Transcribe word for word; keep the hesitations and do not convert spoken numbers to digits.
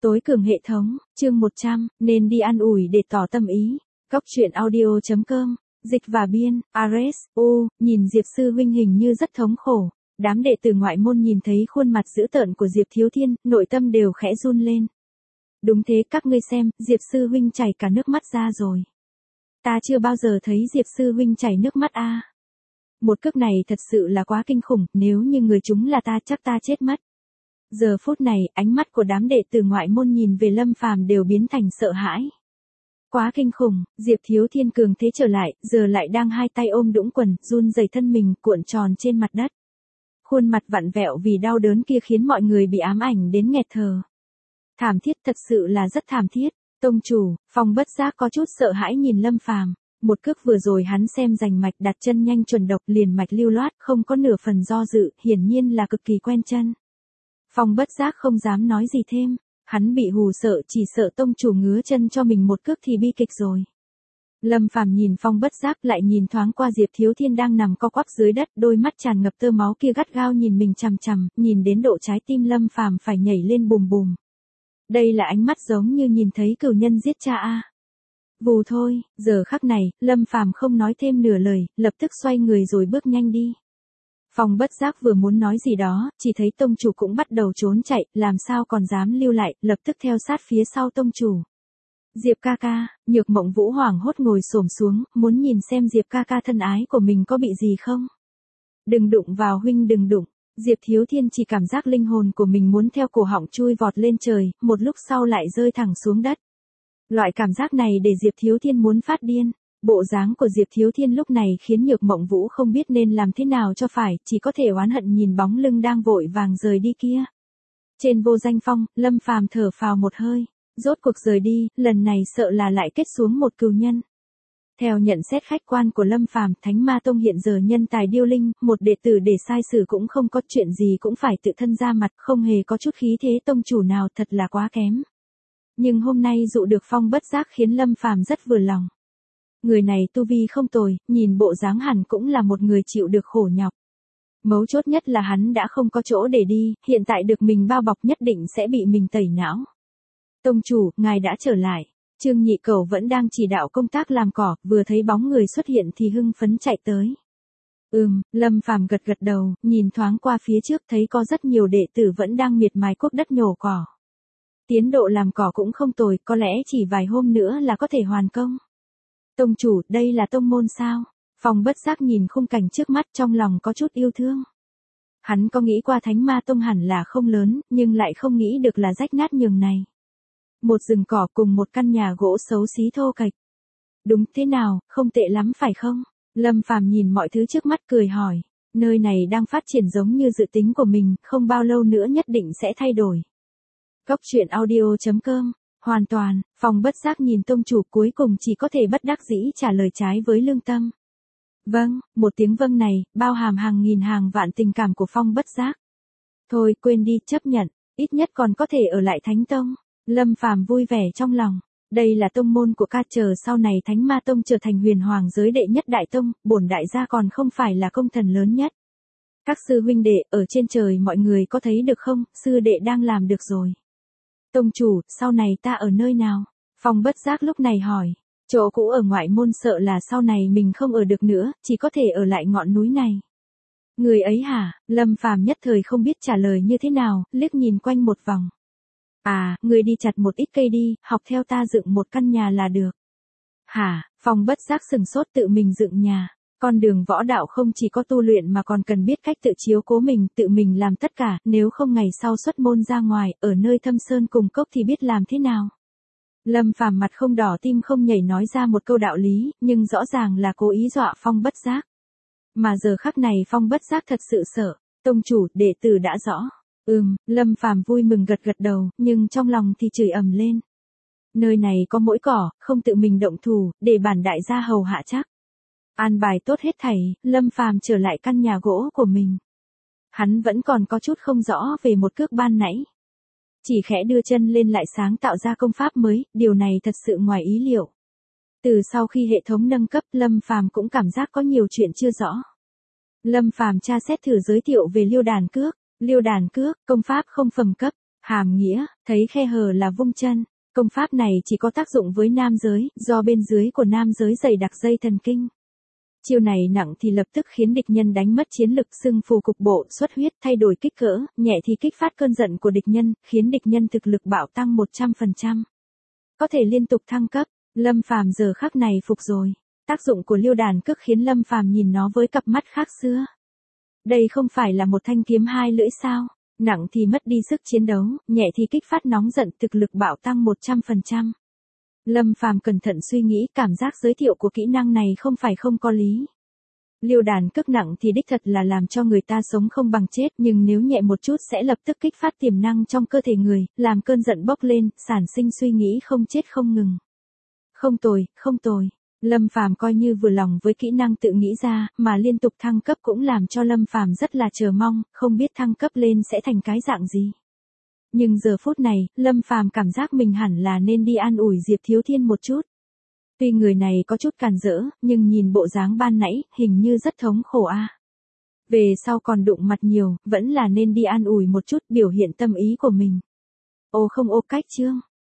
Tối cường hệ thống, chương một trăm, nên đi an ủi để tỏ tâm ý. Góc truyện audio chấm com, dịch và biên, Ares, U, nhìn Diệp sư huynh hình như rất thống khổ. Đám đệ tử ngoại môn nhìn thấy khuôn mặt dữ tợn của Diệp Thiếu Thiên, nội tâm đều khẽ run lên. Đúng thế, các ngươi xem, Diệp sư huynh chảy cả nước mắt ra rồi. Ta chưa bao giờ thấy Diệp sư huynh chảy nước mắt a. Một cước này thật sự là quá kinh khủng, nếu như người chúng là ta chắc ta chết mất. Giờ phút này, ánh mắt của đám đệ tử ngoại môn nhìn về Lâm Phàm đều biến thành sợ hãi. Quá kinh khủng, Diệp Thiếu Thiên cường thế trở lại, giờ lại đang hai tay ôm đũng quần, run rẩy thân mình cuộn tròn trên mặt đất. Khuôn mặt vặn vẹo vì đau đớn kia khiến mọi người bị ám ảnh đến nghẹt thở. Thảm thiết, thật sự là rất thảm thiết. Tông chủ, Phong bất giác có chút sợ hãi nhìn Lâm Phàm. Một cước vừa rồi hắn xem rành mạch, đặt chân nhanh chuẩn độc, liền mạch lưu loát, không có nửa phần do dự, hiển nhiên là cực kỳ quen chân. Phong bất giác không dám nói gì thêm, hắn bị hù sợ, chỉ sợ tông chủ ngứa chân cho mình một cước thì bi kịch rồi. Lâm Phàm nhìn Phong bất giác, lại nhìn thoáng qua Diệp Thiếu Thiên đang nằm co quắp dưới đất, đôi mắt tràn ngập tơ máu kia gắt gao nhìn mình chằm chằm, nhìn đến độ trái tim Lâm Phàm phải nhảy lên bùm bùm. Đây là ánh mắt giống như nhìn thấy cừu nhân giết cha a. Vù thôi, giờ khắc này, Lâm Phàm không nói thêm nửa lời, lập tức xoay người rồi bước nhanh đi. Phong bất giác vừa muốn nói gì đó, chỉ thấy tông chủ cũng bắt đầu trốn chạy, làm sao còn dám lưu lại, lập tức theo sát phía sau tông chủ. Diệp ca ca, Nhược Mộng Vũ hoảng hốt ngồi xổm xuống, muốn nhìn xem Diệp ca ca thân ái của mình có bị gì không. Đừng đụng vào huynh, đừng đụng. Diệp Thiếu Thiên chỉ cảm giác linh hồn của mình muốn theo cổ họng chui vọt lên trời, một lúc sau lại rơi thẳng xuống đất. Loại cảm giác này để Diệp Thiếu Thiên muốn phát điên. Bộ dáng của Diệp Thiếu Thiên lúc này khiến Nhược Mộng Vũ không biết nên làm thế nào cho phải, chỉ có thể oán hận nhìn bóng lưng đang vội vàng rời đi kia. Trên vô danh phong, Lâm Phàm thở phào một hơi, rốt cuộc rời đi, lần này sợ là lại kết xuống một cừu nhân. Theo nhận xét khách quan của Lâm Phàm, Thánh Ma Tông hiện giờ nhân tài điêu linh, một đệ tử để sai sử cũng không có, chuyện gì cũng phải tự thân ra mặt, không hề có chút khí thế tông chủ nào, thật là quá kém. Nhưng hôm nay dụ được Phong bất giác khiến Lâm Phàm rất vừa lòng. Người này tu vi không tồi, nhìn bộ dáng hẳn cũng là một người chịu được khổ nhọc. Mấu chốt nhất là hắn đã không có chỗ để đi, hiện tại được mình bao bọc nhất định sẽ bị mình tẩy não. Tông chủ, ngài đã trở lại. Trương Nhị Cẩu vẫn đang chỉ đạo công tác làm cỏ, vừa thấy bóng người xuất hiện thì hưng phấn chạy tới. Ừm, Lâm Phàm gật gật đầu, nhìn thoáng qua phía trước thấy có rất nhiều đệ tử vẫn đang miệt mài cuốc đất nhổ cỏ. Tiến độ làm cỏ cũng không tồi, có lẽ chỉ vài hôm nữa là có thể hoàn công. Tông chủ, đây là tông môn sao? Phong bất giác nhìn khung cảnh trước mắt trong lòng có chút yêu thương. Hắn có nghĩ qua Thánh Ma Tông hẳn là không lớn, nhưng lại không nghĩ được là rách nát nhường này. Một rừng cỏ cùng một căn nhà gỗ xấu xí thô kệch. Đúng thế nào, không tệ lắm phải không? Lâm Phàm nhìn mọi thứ trước mắt cười hỏi. Nơi này đang phát triển giống như dự tính của mình, không bao lâu nữa nhất định sẽ thay đổi. Góc truyện audio chấm com. Hoàn toàn, Phong bất giác nhìn tông chủ cuối cùng chỉ có thể bất đắc dĩ trả lời trái với lương tâm. Vâng, một tiếng vâng này, bao hàm hàng nghìn hàng vạn tình cảm của Phong bất giác. Thôi quên đi, chấp nhận, ít nhất còn có thể ở lại Thánh Tông. Lâm Phàm vui vẻ trong lòng, đây là tông môn của ca, chờ sau này Thánh Ma Tông trở thành huyền hoàng giới đệ nhất đại tông, bổn đại gia còn không phải là công thần lớn nhất. Các sư huynh đệ, ở trên trời mọi người có thấy được không, sư đệ đang làm được rồi. Tông chủ, sau này ta ở nơi nào? Phong bất giác lúc này hỏi. Chỗ cũ ở ngoại môn sợ là sau này mình không ở được nữa, chỉ có thể ở lại ngọn núi này. Người ấy hả? Lâm Phàm nhất thời không biết trả lời như thế nào, liếc nhìn quanh một vòng. À, người đi chặt một ít cây đi, học theo ta dựng một căn nhà là được. Hả? Phong bất giác sừng sốt, tự mình dựng nhà. Con đường võ đạo không chỉ có tu luyện mà còn cần biết cách tự chiếu cố mình, tự mình làm tất cả, nếu không ngày sau xuất môn ra ngoài, ở nơi thâm sơn cùng cốc thì biết làm thế nào. Lâm Phàm mặt không đỏ tim không nhảy nói ra một câu đạo lý, nhưng rõ ràng là cố ý dọa Phong bất giác. Mà giờ khắc này Phong bất giác thật sự sợ, tông chủ, đệ tử đã rõ. Ừm, Lâm Phàm vui mừng gật gật đầu, nhưng trong lòng thì chửi ầm lên. Nơi này có mỗi cỏ, không tự mình động thủ, để bản đại gia hầu hạ chắc. An bài tốt hết thảy, Lâm Phàm trở lại căn nhà gỗ của mình. Hắn vẫn còn có chút không rõ về một cước ban nãy. Chỉ khẽ đưa chân lên lại sáng tạo ra công pháp mới, điều này thật sự ngoài ý liệu. Từ sau khi hệ thống nâng cấp, Lâm Phàm cũng cảm giác có nhiều chuyện chưa rõ. Lâm Phàm tra xét thử giới thiệu về Liêu Đàn Cước. Liêu Đàn Cước, công pháp không phẩm cấp, Hàm nghĩa, thấy khe hở là vung chân. Công pháp này chỉ có tác dụng với nam giới, do bên dưới của nam giới dày đặc dây thần kinh. Chiêu này nặng thì lập tức khiến địch nhân đánh mất chiến lực, sưng phù cục bộ, xuất huyết, thay đổi kích cỡ, nhẹ thì kích phát cơn giận của địch nhân, khiến địch nhân thực lực bạo tăng một trăm phần trăm. Có thể liên tục thăng cấp. Lâm Phàm giờ khắc này phục rồi. Tác dụng của Liêu Đàn Cước khiến Lâm Phàm nhìn nó với cặp mắt khác xưa. Đây không phải là một thanh kiếm hai lưỡi sao? Nặng thì mất đi sức chiến đấu, nhẹ thì kích phát nóng giận, thực lực bạo tăng một trăm phần trăm. Lâm Phàm cẩn thận suy nghĩ, cảm giác giới thiệu của kỹ năng này không phải không có lý. Liêu Đàn Cước nặng thì đích thật là làm cho người ta sống không bằng chết, nhưng nếu nhẹ một chút sẽ lập tức kích phát tiềm năng trong cơ thể người, làm cơn giận bốc lên, sản sinh suy nghĩ không chết không ngừng. Không tồi, không tồi. Lâm Phàm coi như vừa lòng với kỹ năng tự nghĩ ra, mà liên tục thăng cấp cũng làm cho Lâm Phàm rất là chờ mong, không biết thăng cấp lên sẽ thành cái dạng gì. Nhưng giờ phút này, Lâm Phàm cảm giác mình hẳn là nên đi an ủi Diệp Thiếu Thiên một chút. Tuy người này có chút càn rỡ, nhưng nhìn bộ dáng ban nãy, hình như rất thống khổ a. Về sau còn đụng mặt nhiều, vẫn là nên đi an ủi một chút, biểu hiện tâm ý của mình. Ô không ô cách chương.